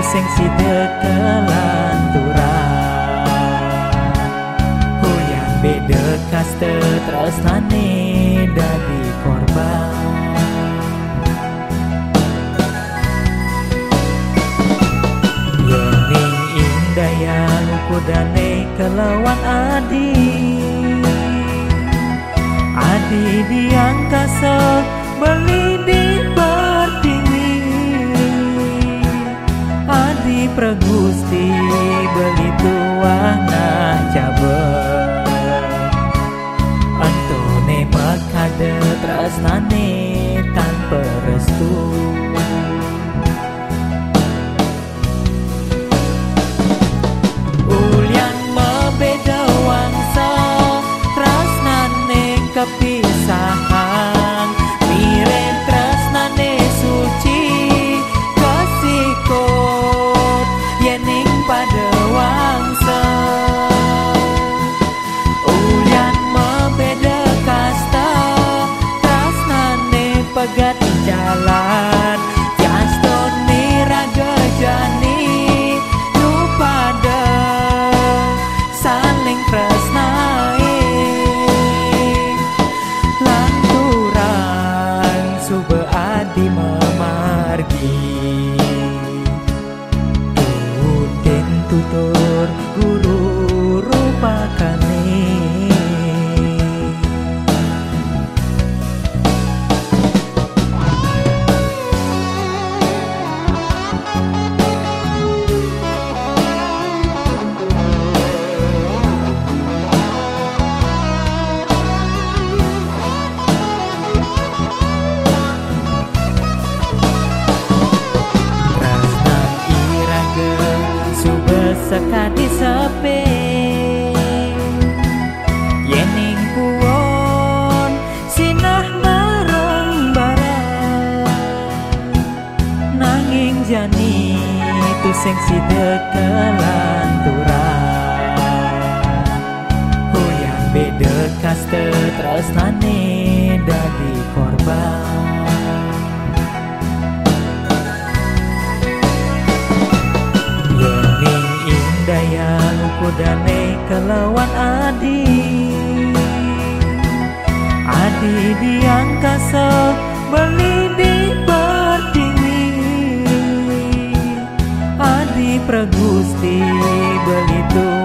sing sida kelanturan hoyan beda kaste tresnane dadi korban yening indayang kudane kelawan adi diangkasa beli di pertiwi adi pragusti beli tuah nah jaber antone makade tresnane tanpa restu ulian mebeda wangsa tresnane kepisahan miren tresnane suci kesikut yening pada wangsa ulian membeda kasta tresnane pegat jalan jastoni raga jani nu pada saling tresnae lanturan sube adi memargi Tuden tutur guru rupakane sekadi sepe yening kuwon sinah bareng-bareng nanging jani tu sing sida kelanturan hoyan beda kaste tresnane dadi korban dayang kudane kelawan adi diangkasa beli di pertiwi adi pragusti beli tu